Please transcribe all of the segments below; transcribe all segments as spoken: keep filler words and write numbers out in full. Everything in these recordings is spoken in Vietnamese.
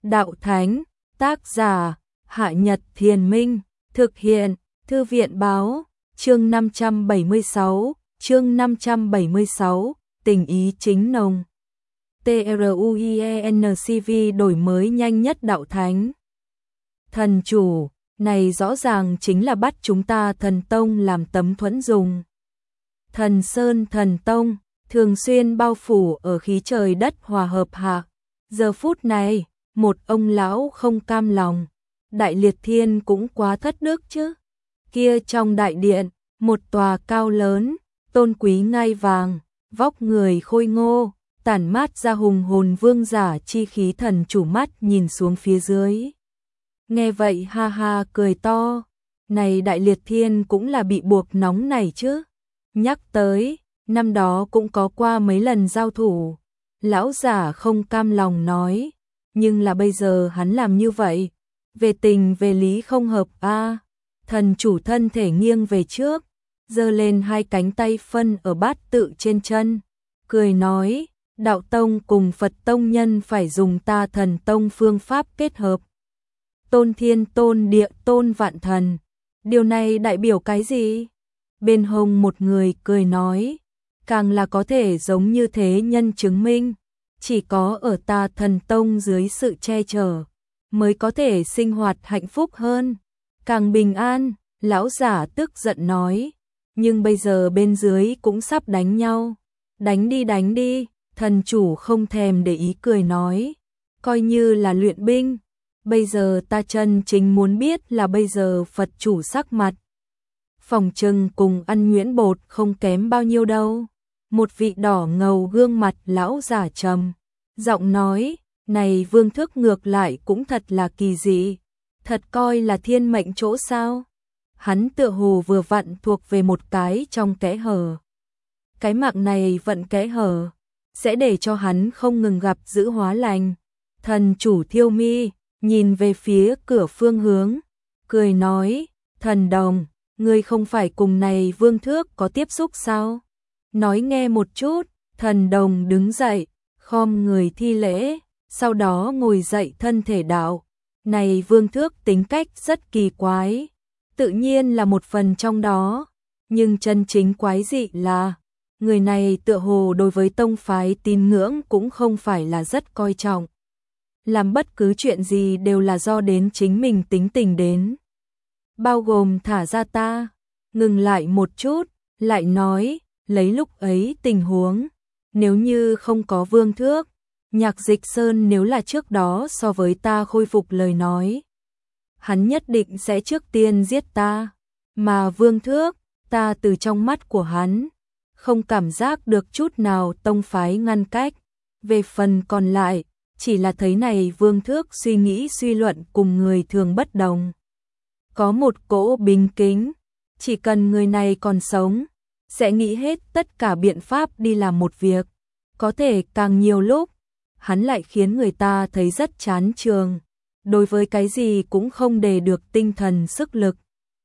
Đạo Thánh, tác giả, Hạ Nhật Thiền Minh, thực hiện, Thư viện Báo, chương năm trăm bảy mươi sáu, chương năm trăm bảy mươi sáu, tình ý chính nồng. TRUIENCV đổi mới nhanh nhất Đạo Thánh. Thần chủ, này rõ ràng chính là bắt chúng ta thần tông làm tấm thuẫn dùng. Thần Sơn thần tông, thường xuyên bao phủ ở khí trời đất hòa hợp hạ. Giờ phút này, một ông lão không cam lòng. Đại Liệt Thiên cũng quá thất đức chứ. Kia trong đại điện, một tòa cao lớn, tôn quý ngai vàng, vóc người khôi ngô, tản mát ra hùng hồn vương giả chi khí. Thần chủ mắt nhìn xuống phía dưới. Nghe vậy ha ha cười to. Này Đại Liệt Thiên cũng là bị buộc nóng này chứ. Nhắc tới, năm đó cũng có qua mấy lần giao thủ. Lão giả không cam lòng nói. Nhưng là bây giờ hắn làm như vậy. Về tình về lý không hợp a. À, thần chủ thân thể nghiêng về trước. Giơ lên hai cánh tay phân ở bát tự trên chân. Cười nói. Đạo tông cùng Phật tông nhân phải dùng ta thần tông phương pháp kết hợp. Tôn thiên tôn địa tôn vạn thần. Điều này đại biểu cái gì? Bên hông một người cười nói. Càng là có thể giống như thế nhân chứng minh. Chỉ có ở ta thần tông dưới sự che chở. Mới có thể sinh hoạt hạnh phúc hơn. Càng bình an. Lão giả tức giận nói. Nhưng bây giờ bên dưới cũng sắp đánh nhau. Đánh đi đánh đi. Thần chủ không thèm để ý cười nói. Coi như là luyện binh. Bây giờ ta chân chính muốn biết là bây giờ Phật chủ sắc mặt. Phòng trừng cùng ăn nhuyễn bột không kém bao nhiêu đâu. Một vị đỏ ngầu gương mặt lão giả trầm. Giọng nói, này vương thức ngược lại cũng thật là kỳ dị. Thật coi là thiên mệnh chỗ sao. Hắn tựa hồ vừa vặn thuộc về một cái trong kẽ hở. Cái mạng này vận kẽ hở. Sẽ để cho hắn không ngừng gặp dữ hóa lành. Thần chủ thiêu mi, nhìn về phía cửa phương hướng. Cười nói, thần đồng, ngươi không phải cùng này vương thước có tiếp xúc sao? Nói nghe một chút, thần đồng đứng dậy, khom người thi lễ, sau đó ngồi dậy thân thể đạo. Này vương thước tính cách rất kỳ quái, tự nhiên là một phần trong đó, nhưng chân chính quái dị là, người này tựa hồ đối với tông phái tín ngưỡng cũng không phải là rất coi trọng. Làm bất cứ chuyện gì đều là do đến chính mình tính tình đến. Bao gồm thả ra ta, ngừng lại một chút, lại nói, lấy lúc ấy tình huống, nếu như không có vương thước, Nhạc Dịch Sơn nếu là trước đó so với ta khôi phục lời nói. Hắn nhất định sẽ trước tiên giết ta, mà vương thước, ta từ trong mắt của hắn, không cảm giác được chút nào tông phái ngăn cách, về phần còn lại, chỉ là thấy này vương thước suy nghĩ suy luận cùng người thường bất đồng. Có một cỗ bình kính, chỉ cần người này còn sống, sẽ nghĩ hết tất cả biện pháp đi làm một việc, có thể càng nhiều lúc, hắn lại khiến người ta thấy rất chán trường, đối với cái gì cũng không đề được tinh thần sức lực.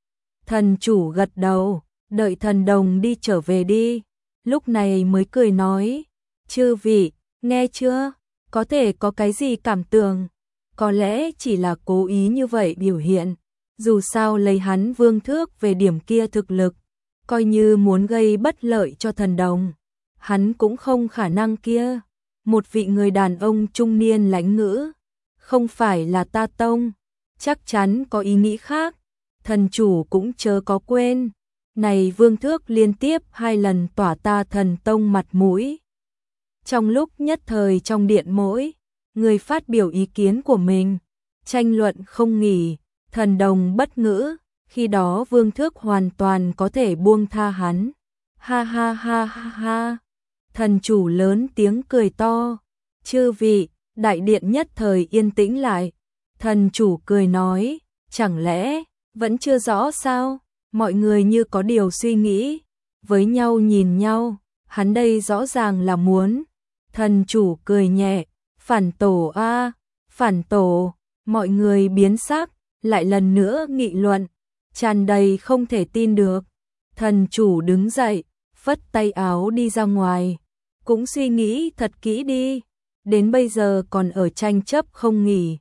Thần chủ gật đầu, đợi thần đồng đi trở về đi, lúc này mới cười nói, chư vị, nghe chưa, có thể có cái gì cảm tưởng, có lẽ chỉ là cố ý như vậy biểu hiện, dù sao lấy hắn vương thước về điểm kia thực lực, coi như muốn gây bất lợi cho thần đồng, hắn cũng không khả năng kia. Một vị người đàn ông trung niên lãnh ngữ, không phải là ta tông, chắc chắn có ý nghĩ khác, thần chủ cũng chớ có quên, này vương thước liên tiếp hai lần tỏa ta thần tông mặt mũi. Trong lúc nhất thời trong điện mỗi, người phát biểu ý kiến của mình, tranh luận không nghỉ, thần đồng bất ngữ, khi đó vương thước hoàn toàn có thể buông tha hắn. Ha ha ha ha ha. Thần chủ lớn tiếng cười to. Chư vị, đại điện nhất thời yên tĩnh lại. Thần chủ cười nói, chẳng lẽ vẫn chưa rõ sao? Mọi người như có điều suy nghĩ, với nhau nhìn nhau, hắn đây rõ ràng là muốn. Thần chủ cười nhẹ, phản tổ a, phản tổ, mọi người biến sắc, lại lần nữa nghị luận, tràn đầy không thể tin được. Thần chủ đứng dậy, phất tay áo đi ra ngoài, cũng suy nghĩ thật kỹ đi, đến bây giờ còn ở tranh chấp không nghỉ,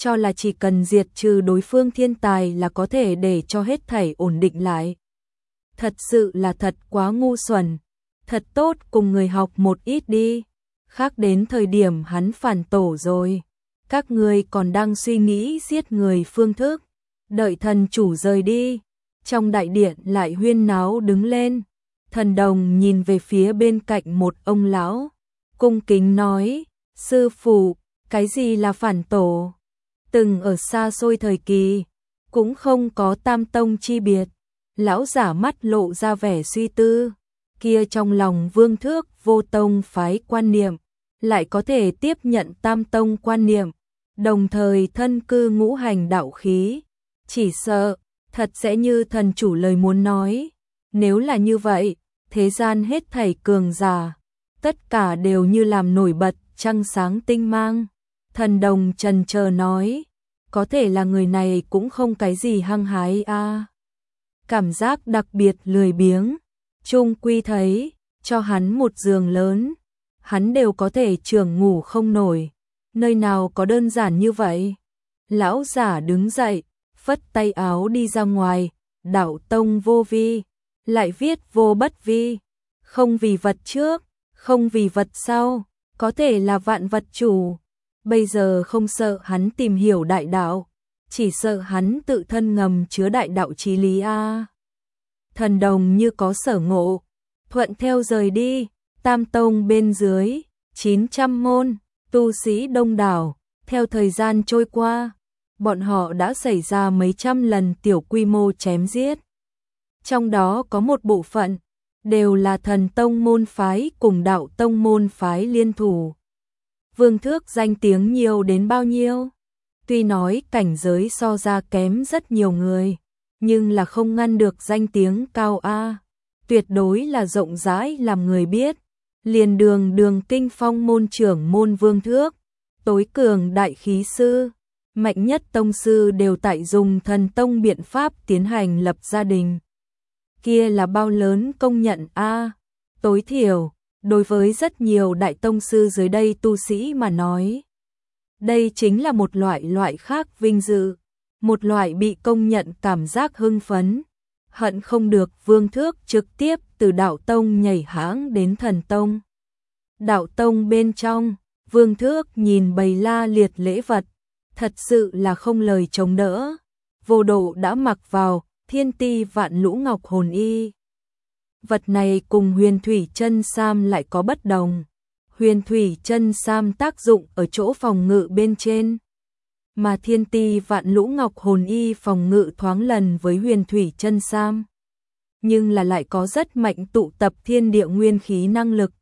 cho là chỉ cần diệt trừ đối phương thiên tài là có thể để cho hết thảy ổn định lại. Thật sự là thật quá ngu xuẩn, thật tốt cùng người học một ít đi, khác đến thời điểm hắn phản tổ rồi. Các người còn đang suy nghĩ giết người phương thức, đợi thần chủ rời đi. Trong đại điện lại huyên náo đứng lên, Thần Đồng nhìn về phía bên cạnh một ông lão, cung kính nói, sư phụ, cái gì là phản tổ? Từng ở xa xôi thời kỳ, cũng không có tam tông chi biệt. Lão giả mắt lộ ra vẻ suy tư, kia trong lòng Vương Thước vô tông phái quan niệm, lại có thể tiếp nhận tam tông quan niệm, đồng thời thân cư ngũ hành đạo khí, chỉ sợ, thật sẽ như thần chủ lời muốn nói. Nếu là như vậy, thế gian hết thảy cường giả, tất cả đều như làm nổi bật trăng sáng tinh mang. Thần Đồng trần chờ nói, có thể là người này cũng không cái gì hăng hái a. À. Cảm giác đặc biệt lười biếng, chung quy thấy, cho hắn một giường lớn, hắn đều có thể trưởng ngủ không nổi, nơi nào có đơn giản như vậy. Lão giả đứng dậy, phất tay áo đi ra ngoài, đạo tông vô vi, lại viết vô bất vi, không vì vật trước, không vì vật sau, có thể là vạn vật chủ. Bây giờ không sợ hắn tìm hiểu đại đạo, chỉ sợ hắn tự thân ngầm chứa đại đạo chí lý a. Thần Đồng như có sở ngộ, thuận theo rời đi. Tam tông bên dưới, chín trăm môn, tu sĩ đông đảo. Theo thời gian trôi qua, bọn họ đã xảy ra mấy trăm lần tiểu quy mô chém giết. Trong đó có một bộ phận, đều là thần tông môn phái cùng đạo tông môn phái liên thủ. Vương Thước danh tiếng nhiều đến bao nhiêu? Tuy nói cảnh giới so ra kém rất nhiều người, nhưng là không ngăn được danh tiếng cao a. Tuyệt đối là rộng rãi làm người biết. Liền đường đường kinh phong môn trưởng môn Vương Thước, tối cường đại khí sư, mạnh nhất tông sư đều tại dùng thần tông biện pháp tiến hành lập gia đình. Kia là bao lớn công nhận a. Tối thiểu, đối với rất nhiều đại tông sư dưới đây tu sĩ mà nói, đây chính là một loại loại khác vinh dự, một loại bị công nhận cảm giác hưng phấn, hận không được Vương Thước trực tiếp từ đạo tông nhảy hãng đến thần tông. Đạo tông bên trong, Vương Thước nhìn bầy la liệt lễ vật, thật sự là không lời chống đỡ. Vô Độ đã mặc vào Thiên Ti Vạn Lũ Ngọc Hồn Y. Vật này cùng Huyền Thủy Chân Sam lại có bất đồng. Huyền Thủy Chân Sam tác dụng ở chỗ phòng ngự bên trên, mà Thiên Ti Vạn Lũ Ngọc Hồn Y phòng ngự thoáng lần với Huyền Thủy Chân Sam, nhưng là lại có rất mạnh tụ tập thiên địa nguyên khí năng lực.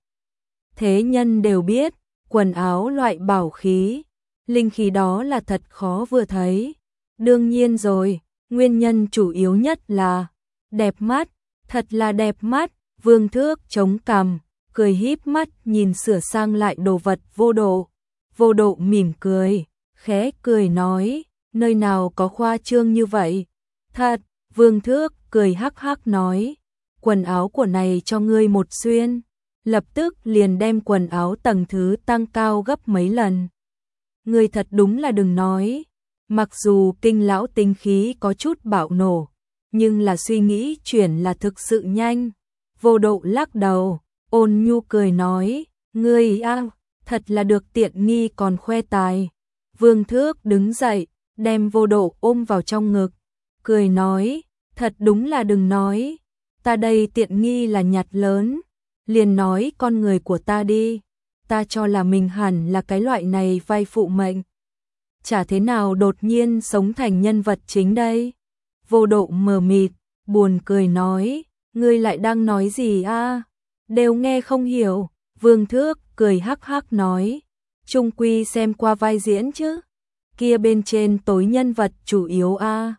Thế nhân đều biết, quần áo loại bảo khí, linh khí đó là thật khó vừa thấy. Đương nhiên rồi, nguyên nhân chủ yếu nhất là đẹp mắt, thật là đẹp mắt. Vương Thước chống cằm, cười híp mắt nhìn sửa sang lại đồ vật Vô Độ. Vô Độ mỉm cười, khẽ cười nói, nơi nào có khoa trương như vậy. Thật, Vương Thước cười hắc hắc nói, quần áo của này cho ngươi một xuyên. Lập tức liền đem quần áo tầng thứ tăng cao gấp mấy lần. Ngươi thật đúng là đừng nói, mặc dù kinh lão tinh khí có chút bạo nổ, nhưng là suy nghĩ chuyển là thực sự nhanh. Vô Độ lắc đầu, ôn nhu cười nói, ngươi a, thật là được tiện nghi còn khoe tài. Vương Thước đứng dậy, đem Vô Độ ôm vào trong ngực, cười nói, thật đúng là đừng nói, ta đây tiện nghi là nhặt lớn, liền nói con người của ta đi, ta cho là mình hẳn là cái loại này vai phụ mệnh. Chả thế nào đột nhiên sống thành nhân vật chính đây. Vô Độ mờ mịt, buồn cười nói, ngươi lại đang nói gì a? Đều nghe không hiểu. Vương Thước cười hắc hắc nói, chung quy xem qua vai diễn chứ. Kia bên trên tối nhân vật chủ yếu a.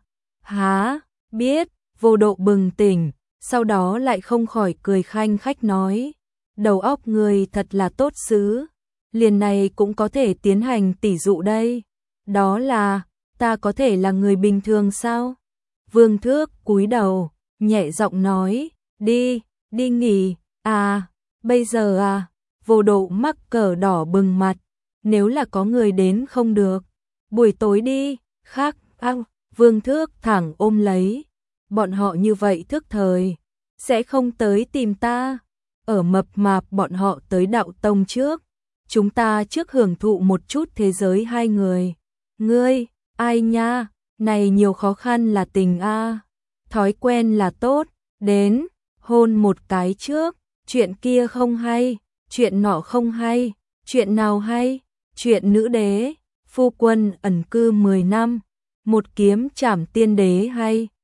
Hả, biết. Vô Độ bừng tỉnh, sau đó lại không khỏi cười khanh khách nói, đầu óc người thật là tốt xứ, liền này cũng có thể tiến hành tỉ dụ đây. Đó là, ta có thể là người bình thường sao? Vương Thước cúi đầu, nhẹ giọng nói, đi, đi nghỉ. À, bây giờ à? Vô Độ mắc cờ đỏ bừng mặt, nếu là có người đến không được, buổi tối đi, khác, ao, Vương Thước thẳng ôm lấy. Bọn họ như vậy thức thời, sẽ không tới tìm ta. Ở mập mạp bọn họ tới đạo tông trước. Chúng ta trước hưởng thụ một chút thế giới hai người. Ngươi, ai nha, này nhiều khó khăn là tình a. Thói quen là tốt, đến, hôn một cái trước. Chuyện kia không hay, chuyện nọ không hay, chuyện nào hay, chuyện nữ đế, phu quân ẩn cư mười năm, một kiếm trảm tiên đế hay.